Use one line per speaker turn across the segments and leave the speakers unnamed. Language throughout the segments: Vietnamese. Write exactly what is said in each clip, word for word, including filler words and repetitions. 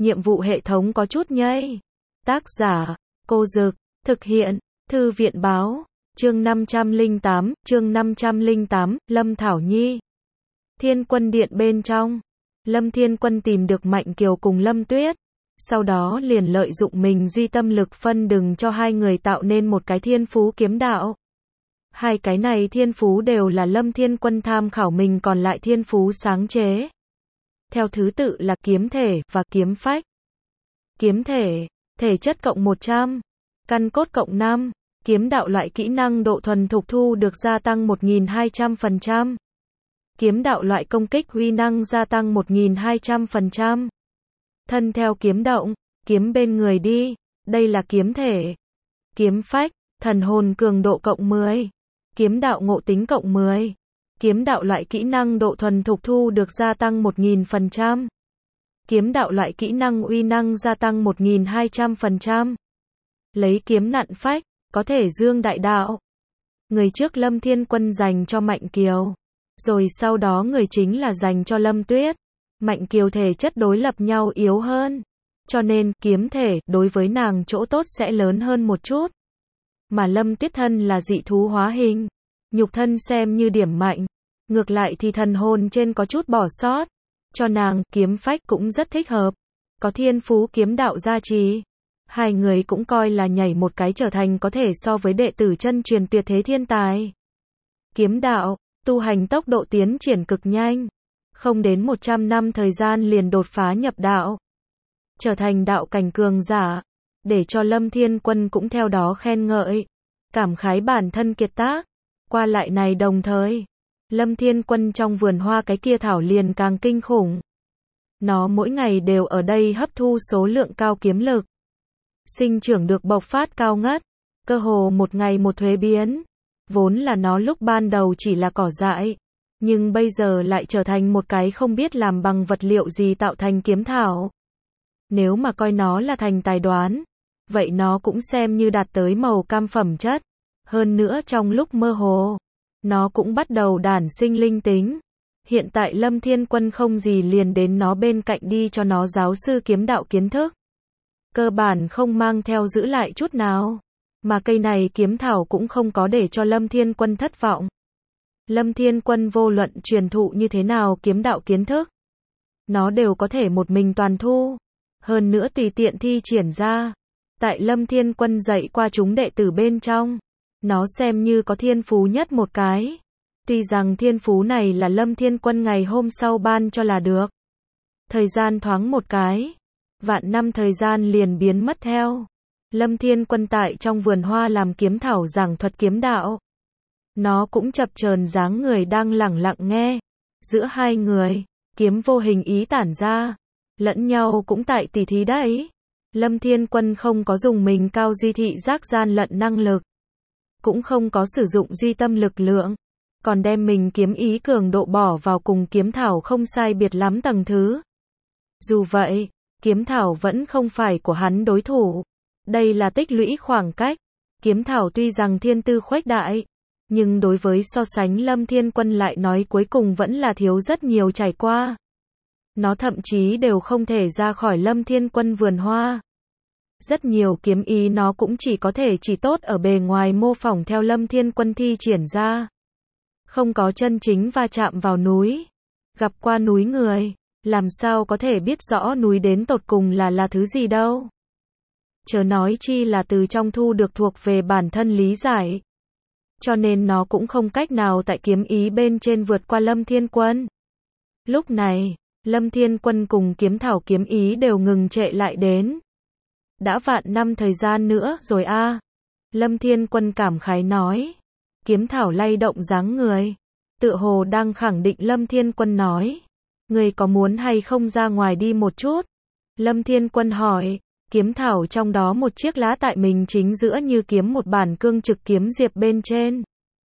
nhiệm vụ hệ thống có chút nhây. Tác giả, Cô Dực, thực hiện, Thư viện báo, chương năm trăm lẻ tám, chương năm trăm lẻ tám, Lâm Thảo Nhi. Thiên Quân Điện bên trong, Lâm Thiên Quân tìm được Mạnh Kiều cùng Lâm Tuyết, sau đó liền lợi dụng mình duy tâm lực phân đừng cho hai người tạo nên một cái thiên phú kiếm đạo. Hai cái này thiên phú đều là Lâm Thiên Quân tham khảo mình còn lại thiên phú sáng chế. Theo thứ tự là kiếm thể và kiếm phách. Kiếm thể, thể chất cộng một trăm, căn cốt cộng năm, kiếm đạo loại kỹ năng độ thuần thục thu được gia tăng một nghìn hai trăm phần trăm. Kiếm đạo loại công kích uy năng gia tăng một nghìn hai trăm phần trăm. Thân theo kiếm động, kiếm bên người đi, đây là kiếm thể. Kiếm phách, thần hồn cường độ cộng mười. Kiếm đạo ngộ tính cộng mười. Kiếm đạo loại kỹ năng độ thuần thục thu được gia tăng một nghìn phần trăm. Kiếm đạo loại kỹ năng uy năng gia tăng một nghìn hai trăm phần trăm. Lấy kiếm nặn phách, có thể dương đại đạo. Người trước Lâm Thiên Quân dành cho Mạnh Kiều. Rồi sau đó người chính là dành cho Lâm Tuyết. Mạnh Kiều thể chất đối lập nhau yếu hơn. Cho nên, kiếm thể, đối với nàng chỗ tốt sẽ lớn hơn một chút. Mà Lâm Tuyết thân là dị thú hóa hình. Nhục thân xem như điểm mạnh. Ngược lại thì thần hồn trên có chút bỏ sót. Cho nàng, kiếm phách cũng rất thích hợp. Có thiên phú kiếm đạo gia trì. Hai người cũng coi là nhảy một cái trở thành có thể so với đệ tử chân truyền tuyệt thế thiên tài. Kiếm đạo, tu hành tốc độ tiến triển cực nhanh. Không đến một trăm năm thời gian liền đột phá nhập đạo. Trở thành đạo cảnh cường giả. Để cho Lâm Thiên Quân cũng theo đó khen ngợi. Cảm khái bản thân kiệt tác. Qua lại này đồng thời. Lâm Thiên Quân trong vườn hoa cái kia thảo liền càng kinh khủng. Nó mỗi ngày đều ở đây hấp thu số lượng cao kiếm lực. Sinh trưởng được bộc phát cao ngất. Cơ hồ một ngày một thuế biến. Vốn là nó lúc ban đầu chỉ là cỏ dại. Nhưng bây giờ lại trở thành một cái không biết làm bằng vật liệu gì tạo thành kiếm thảo. Nếu mà coi nó là thành tài đoán. Vậy nó cũng xem như đạt tới màu cam phẩm chất. Hơn nữa trong lúc mơ hồ. Nó cũng bắt đầu đản sinh linh tính. Hiện tại Lâm Thiên Quân không gì liền đến nó bên cạnh đi cho nó giáo sư kiếm đạo kiến thức. Cơ bản không mang theo giữ lại chút nào. Mà cây này kiếm thảo cũng không có để cho Lâm Thiên Quân thất vọng. Lâm Thiên Quân vô luận truyền thụ như thế nào kiếm đạo kiến thức. Nó đều có thể một mình toàn thu. Hơn nữa tùy tiện thi triển ra. Tại Lâm Thiên Quân dạy qua chúng đệ tử bên trong. Nó xem như có thiên phú nhất một cái. Tuy rằng thiên phú này là Lâm Thiên Quân ngày hôm sau ban cho là được. Thời gian thoáng một cái. Vạn năm thời gian liền biến mất theo. Lâm Thiên Quân tại trong vườn hoa làm kiếm thảo giảng thuật kiếm đạo. Nó cũng chập chờn dáng người đang lẳng lặng nghe. Giữa hai người, kiếm vô hình ý tản ra. Lẫn nhau cũng tại tỉ thí đấy. Lâm Thiên Quân không có dùng mình cao duy thị giác gian lận năng lực. Cũng không có sử dụng duy tâm lực lượng. Còn đem mình kiếm ý cường độ bỏ vào cùng kiếm thảo không sai biệt lắm tầng thứ. Dù vậy, kiếm thảo vẫn không phải của hắn đối thủ. Đây là tích lũy khoảng cách. Kiếm thảo tuy rằng thiên tư khuếch đại. Nhưng đối với so sánh Lâm Thiên Quân lại nói cuối cùng vẫn là thiếu rất nhiều trải qua. Nó thậm chí đều không thể ra khỏi Lâm Thiên Quân vườn hoa. Rất nhiều kiếm ý nó cũng chỉ có thể chỉ tốt ở bề ngoài mô phỏng theo Lâm Thiên Quân thi triển ra. Không có chân chính va chạm vào núi. Gặp qua núi người, làm sao có thể biết rõ núi đến tột cùng là là thứ gì đâu. Chớ nói chi là từ trong thu được thuộc về bản thân lý giải. Cho nên nó cũng không cách nào tại kiếm ý bên trên vượt qua Lâm Thiên Quân. Lúc này, Lâm Thiên Quân cùng kiếm thảo kiếm ý đều ngừng trệ lại đến. Đã vạn năm thời gian nữa rồi a. À. Lâm Thiên Quân cảm khái nói. Kiếm thảo lay động dáng người. Tựa hồ đang khẳng định Lâm Thiên Quân nói. Người có muốn hay không ra ngoài đi một chút? Lâm Thiên Quân hỏi. Kiếm thảo trong đó một chiếc lá tại mình chính giữa như kiếm một bản cương trực kiếm diệp bên trên.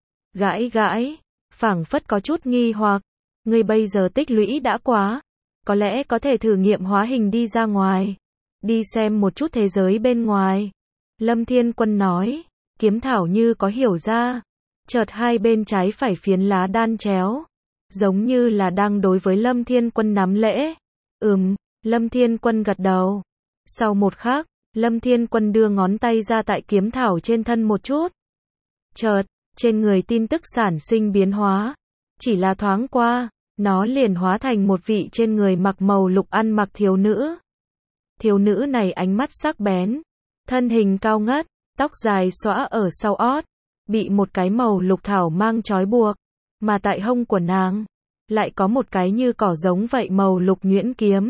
Gãi gãi. Phảng phất có chút nghi hoặc. Người bây giờ tích lũy đã quá. Có lẽ có thể thử nghiệm hóa hình đi ra ngoài. Đi xem một chút thế giới bên ngoài. Lâm Thiên Quân nói. Kiếm thảo như có hiểu ra. Chợt hai bên trái phải phiến lá đan chéo. Giống như là đang đối với Lâm Thiên Quân nắm lễ. Ừm, Lâm Thiên Quân gật đầu. Sau một khắc, Lâm Thiên Quân đưa ngón tay ra tại kiếm thảo trên thân một chút. Chợt, trên người tin tức sản sinh biến hóa. Chỉ là thoáng qua, nó liền hóa thành một vị trên người mặc màu lục ăn mặc thiếu nữ. Thiếu nữ này ánh mắt sắc bén, thân hình cao ngất, tóc dài xõa ở sau ót, bị một cái màu lục thảo mang trói buộc, mà tại hông của nàng lại có một cái như cỏ giống vậy màu lục nhuyễn kiếm.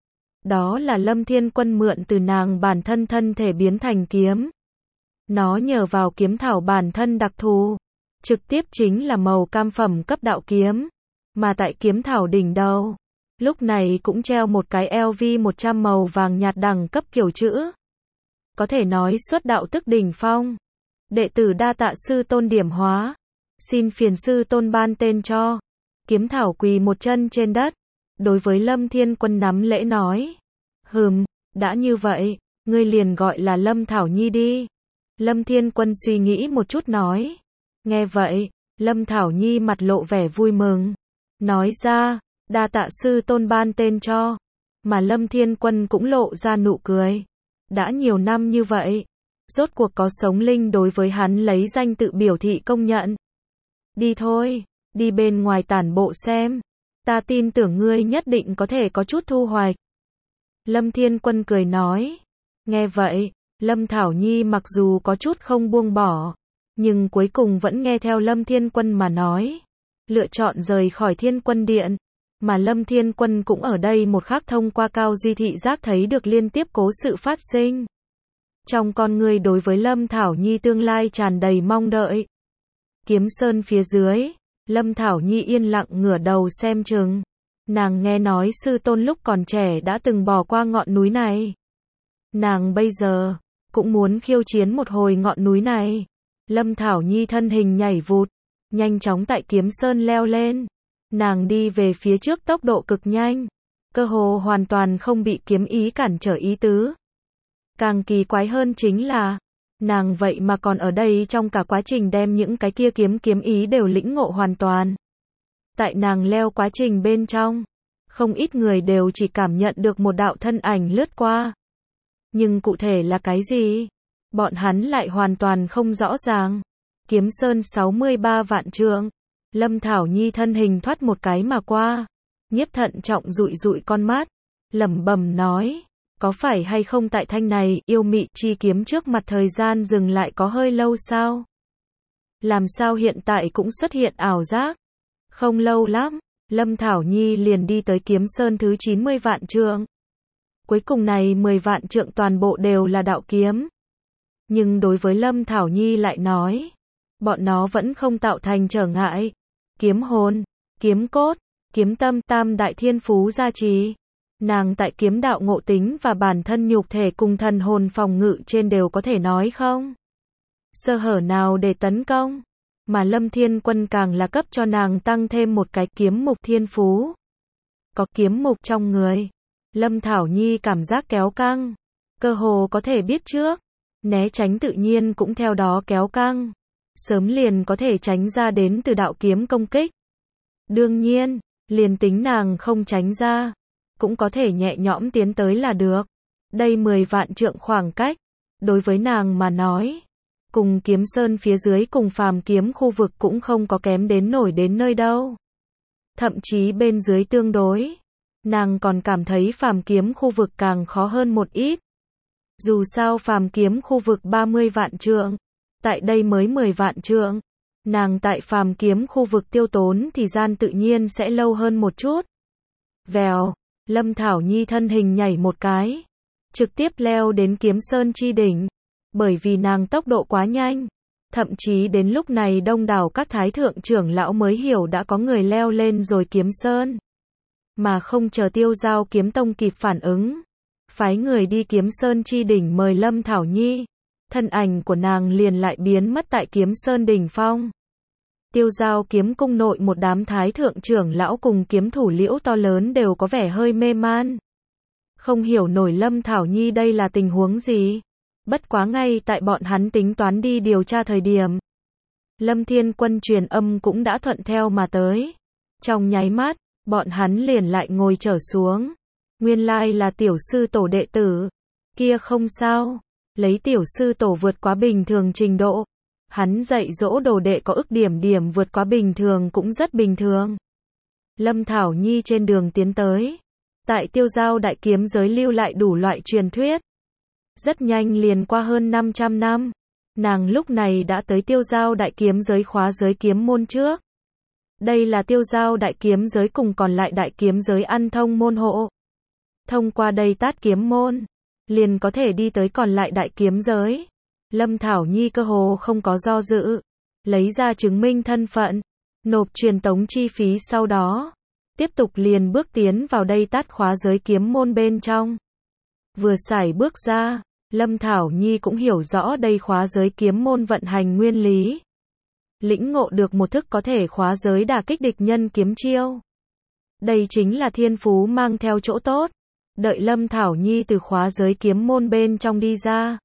Đó là Lâm Thiên Quân mượn từ nàng bản thân thân thể biến thành kiếm. Nó nhờ vào kiếm thảo bản thân đặc thù, trực tiếp chính là màu cam phẩm cấp đạo kiếm, mà tại kiếm thảo đỉnh đầu, lúc này cũng treo một cái L V một trăm màu vàng nhạt đẳng cấp kiểu chữ. Có thể nói xuất đạo tức đỉnh phong. Đệ tử đa tạ sư tôn điểm hóa, xin phiền sư tôn ban tên cho. Kiếm thảo quỳ một chân trên đất, đối với Lâm Thiên Quân nắm lễ nói. Hừm, đã như vậy, ngươi liền gọi là Lâm Thảo Nhi đi. Lâm Thiên Quân suy nghĩ một chút nói. Nghe vậy, Lâm Thảo Nhi mặt lộ vẻ vui mừng. Nói ra, đa tạ sư tôn ban tên cho. Mà Lâm Thiên Quân cũng lộ ra nụ cười. Đã nhiều năm như vậy, rốt cuộc có sống linh đối với hắn lấy danh tự biểu thị công nhận. Đi thôi, đi bên ngoài tản bộ xem. Ta tin tưởng ngươi nhất định có thể có chút thu hoạch. Lâm Thiên Quân cười nói. Nghe vậy, Lâm Thảo Nhi mặc dù có chút không buông bỏ, nhưng cuối cùng vẫn nghe theo Lâm Thiên Quân mà nói. Lựa chọn rời khỏi Thiên Quân Điện. Mà Lâm Thiên Quân cũng ở đây một khắc thông qua cao duy thị giác thấy được liên tiếp cố sự phát sinh. Trong con người đối với Lâm Thảo Nhi tương lai tràn đầy mong đợi. Kiếm Sơn phía dưới, Lâm Thảo Nhi yên lặng ngửa đầu xem chừng. Nàng nghe nói sư tôn lúc còn trẻ đã từng bò qua ngọn núi này. Nàng bây giờ cũng muốn khiêu chiến một hồi ngọn núi này. Lâm Thảo Nhi thân hình nhảy vụt, nhanh chóng tại Kiếm Sơn leo lên. Nàng đi về phía trước tốc độ cực nhanh, cơ hồ hoàn toàn không bị kiếm ý cản trở ý tứ. Càng kỳ quái hơn chính là, nàng vậy mà còn ở đây trong cả quá trình đem những cái kia kiếm kiếm ý đều lĩnh ngộ hoàn toàn. Tại nàng leo quá trình bên trong, không ít người đều chỉ cảm nhận được một đạo thân ảnh lướt qua. Nhưng cụ thể là cái gì? Bọn hắn lại hoàn toàn không rõ ràng. Kiếm Sơn sáu mươi ba vạn trượng. Lâm Thảo Nhi thân hình thoát một cái mà qua. Nhiếp Thận Trọng dụi dụi con mắt, lẩm bẩm nói, có phải hay không tại thanh này yêu mị chi kiếm trước mặt thời gian dừng lại có hơi lâu sao? Làm sao hiện tại cũng xuất hiện ảo giác? Không lâu lắm, Lâm Thảo Nhi liền đi tới Kiếm Sơn thứ chín mươi vạn trượng. Cuối cùng này mười vạn trượng toàn bộ đều là đạo kiếm. Nhưng đối với Lâm Thảo Nhi lại nói, bọn nó vẫn không tạo thành trở ngại. Kiếm hồn, kiếm cốt, kiếm tâm, tam đại thiên phú gia trì. Nàng tại kiếm đạo ngộ tính và bản thân nhục thể cùng thần hồn phòng ngự trên đều có thể nói không sơ hở nào để tấn công. Mà Lâm Thiên Quân càng là cấp cho nàng tăng thêm một cái kiếm mục thiên phú. Có kiếm mục trong người, Lâm Thảo Nhi cảm giác kéo căng, cơ hồ có thể biết trước, né tránh tự nhiên cũng theo đó kéo căng. Sớm liền có thể tránh ra đến từ đạo kiếm công kích. Đương nhiên, liền tính nàng không tránh ra, cũng có thể nhẹ nhõm tiến tới là được. Đây mười vạn trượng khoảng cách, đối với nàng mà nói, cùng Kiếm Sơn phía dưới cùng phàm kiếm khu vực cũng không có kém đến nổi đến nơi đâu. Thậm chí bên dưới tương đối, nàng còn cảm thấy phàm kiếm khu vực càng khó hơn một ít. Dù sao phàm kiếm khu vực ba mươi vạn trượng, tại đây mới mười vạn trượng, nàng tại phàm kiếm khu vực tiêu tốn thì gian tự nhiên sẽ lâu hơn một chút. Vèo, Lâm Thảo Nhi thân hình nhảy một cái, trực tiếp leo đến Kiếm Sơn chi đỉnh. Bởi vì nàng tốc độ quá nhanh, thậm chí đến lúc này đông đảo các thái thượng trưởng lão mới hiểu đã có người leo lên rồi Kiếm Sơn. Mà không chờ Tiêu Giao Kiếm Tông kịp phản ứng, phái người đi Kiếm Sơn chi đỉnh mời Lâm Thảo Nhi. Thân ảnh của nàng liền lại biến mất tại Kiếm Sơn đỉnh phong. Tiêu Giao Kiếm Cung nội một đám thái thượng trưởng lão cùng kiếm thủ liễu to lớn đều có vẻ hơi mê man. Không hiểu nổi Lâm Thảo Nhi đây là tình huống gì. Bất quá ngay tại bọn hắn tính toán đi điều tra thời điểm, Lâm Thiên Quân truyền âm cũng đã thuận theo mà tới. Trong nháy mắt, bọn hắn liền lại ngồi trở xuống. Nguyên lai là tiểu sư tổ đệ tử. Kia không sao. Lấy tiểu sư tổ vượt quá bình thường trình độ. Hắn dạy dỗ đồ đệ có ức điểm điểm vượt quá bình thường cũng rất bình thường. Lâm Thảo Nhi trên đường tiến tới. Tại tiêu giao đại kiếm giới lưu lại đủ loại truyền thuyết. Rất nhanh liền qua hơn năm trăm năm. Nàng lúc này đã tới tiêu giao đại kiếm giới khóa giới kiếm môn trước. Đây là tiêu giao đại kiếm giới cùng còn lại đại kiếm giới ăn thông môn hộ. Thông qua đây tát kiếm môn, liền có thể đi tới còn lại đại kiếm giới. Lâm Thảo Nhi cơ hồ không có do dự, lấy ra chứng minh thân phận, nộp truyền tống chi phí sau đó, tiếp tục liền bước tiến vào đây tát khóa giới kiếm môn bên trong. Vừa xài bước ra, Lâm Thảo Nhi cũng hiểu rõ đây khóa giới kiếm môn vận hành nguyên lý. Lĩnh ngộ được một thức có thể khóa giới đả kích địch nhân kiếm chiêu. Đây chính là thiên phú mang theo chỗ tốt. Đợi Lâm Thảo Nhi từ khóa giới kiếm môn bên trong đi ra,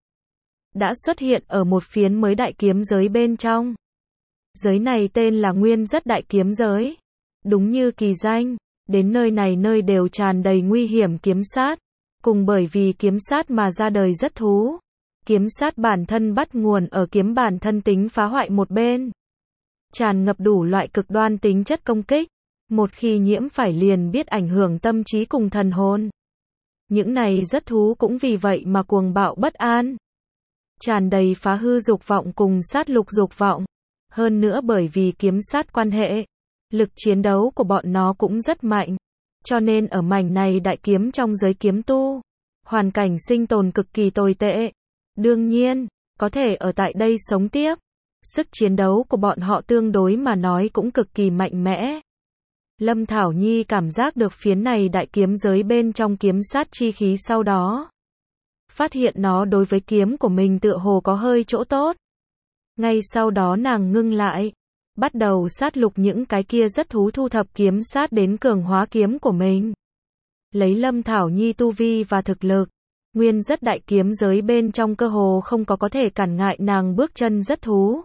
đã xuất hiện ở một phiến mới đại kiếm giới bên trong. Giới này tên là Nguyên Rất Đại Kiếm Giới. Đúng như kỳ danh, đến nơi này nơi đều tràn đầy nguy hiểm kiếm sát, cùng bởi vì kiếm sát mà ra đời rất thú. Kiếm sát bản thân bắt nguồn ở kiếm bản thân tính phá hoại một bên. Tràn ngập đủ loại cực đoan tính chất công kích. Một khi nhiễm phải liền biết ảnh hưởng tâm trí cùng thần hồn. Những này rất thú cũng vì vậy mà cuồng bạo bất an. Tràn đầy phá hư dục vọng cùng sát lục dục vọng. Hơn nữa bởi vì kiếm sát quan hệ, lực chiến đấu của bọn nó cũng rất mạnh. Cho nên ở mảnh này đại kiếm trong giới kiếm tu, hoàn cảnh sinh tồn cực kỳ tồi tệ. Đương nhiên, có thể ở tại đây sống tiếp. Sức chiến đấu của bọn họ tương đối mà nói cũng cực kỳ mạnh mẽ. Lâm Thảo Nhi cảm giác được phiến này đại kiếm giới bên trong kiếm sát chi khí sau đó. Phát hiện nó đối với kiếm của mình tựa hồ có hơi chỗ tốt. Ngay sau đó nàng ngưng lại. Bắt đầu sát lục những cái kia rất thú thu thập kiếm sát đến cường hóa kiếm của mình. Lấy Lâm Thảo Nhi tu vi và thực lực. Nguyên Rất Đại Kiếm Giới bên trong cơ hồ không có có thể cản ngại nàng bước chân rất thú.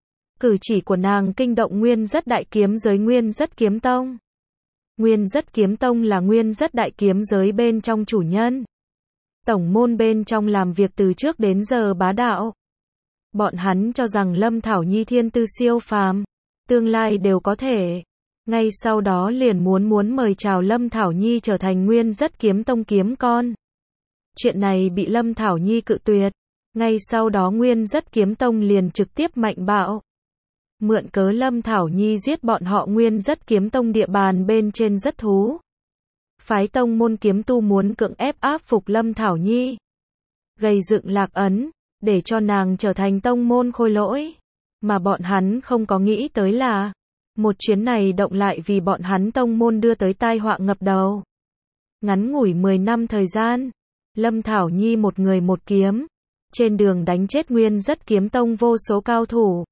Cử chỉ của nàng kinh động Nguyên Rất Đại Kiếm Giới Nguyên Rất Kiếm Tông. Nguyên Rất Kiếm Tông là Nguyên Rất Đại Kiếm Giới bên trong chủ nhân. Tổng môn bên trong làm việc từ trước đến giờ bá đạo. Bọn hắn cho rằng Lâm Thảo Nhi thiên tư siêu phàm, tương lai đều có thể. Ngay sau đó liền muốn muốn mời chào Lâm Thảo Nhi trở thành Nguyên Rất Kiếm Tông kiếm con. Chuyện này bị Lâm Thảo Nhi cự tuyệt. Ngay sau đó Nguyên Rất Kiếm Tông liền trực tiếp mạnh bạo. Mượn cớ Lâm Thảo Nhi giết bọn họ Nguyên Rất Kiếm Tông địa bàn bên trên rất thú. Phái tông môn kiếm tu muốn cưỡng ép áp phục Lâm Thảo Nhi. Gây dựng lạc ấn, để cho nàng trở thành tông môn khôi lỗi. Mà bọn hắn không có nghĩ tới là, một chuyến này động lại vì bọn hắn tông môn đưa tới tai họa ngập đầu. Ngắn ngủi mười năm thời gian, Lâm Thảo Nhi một người một kiếm, trên đường đánh chết Nguyên Rất Kiếm Tông vô số cao thủ.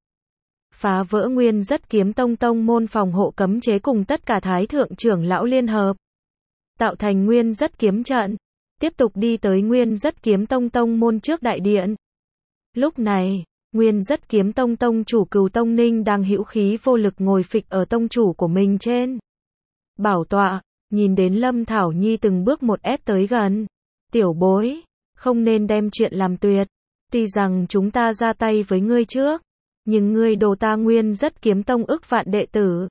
Phá vỡ Nguyên Rất Kiếm Tông tông môn phòng hộ cấm chế cùng tất cả thái thượng trưởng lão liên hợp. Tạo thành Nguyên Rất Kiếm trận. Tiếp tục đi tới Nguyên Rất Kiếm Tông tông môn trước đại điện. Lúc này, Nguyên Rất Kiếm Tông tông chủ Cửu Tông Ninh đang hữu khí vô lực ngồi phịch ở tông chủ của mình trên bảo tọa, nhìn đến Lâm Thảo Nhi từng bước một ép tới gần. Tiểu bối, không nên đem chuyện làm tuyệt. Tuy rằng chúng ta ra tay với ngươi trước, nhưng ngươi đồ ta Nguyên Rất Kiếm Tông ức vạn đệ tử.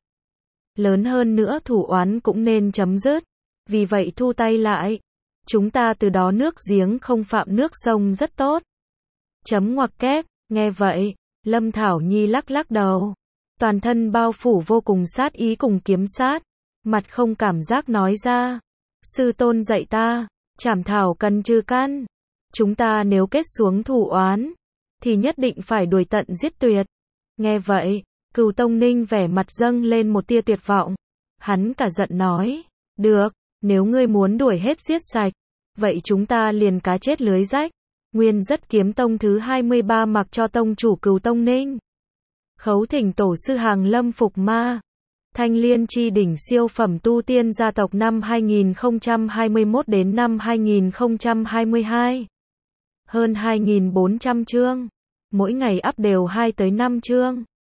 Lớn hơn nữa thủ oán cũng nên chấm dứt. Vì vậy thu tay lại. Chúng ta từ đó nước giếng không phạm nước sông rất tốt. Chấm ngoặc kép, nghe vậy, Lâm Thảo Nhi lắc lắc đầu. Toàn thân bao phủ vô cùng sát ý cùng kiếm sát. Mặt không cảm giác nói ra. Sư tôn dạy ta, trảm thảo cần trừ căn. Chúng ta nếu kết xuống thủ oán, thì nhất định phải đuổi tận giết tuyệt. Nghe vậy, Cửu Tông Ninh vẻ mặt dâng lên một tia tuyệt vọng. Hắn cả giận nói, được, nếu ngươi muốn đuổi hết giết sạch, vậy chúng ta liền cá chết lưới rách. Nguyên Rất Kiếm Tông thứ hai mươi ba mặc cho tông chủ Cửu Tông Ninh. Khấu thỉnh tổ sư Hàng Lâm Phục Ma. Thanh Liên chi đỉnh siêu phẩm tu tiên gia tộc năm hai nghìn không trăm hai mươi mốt đến năm hai nghìn không trăm hai mươi hai. Hơn hai nghìn bốn trăm chương. Mỗi ngày up đều hai tới năm chương.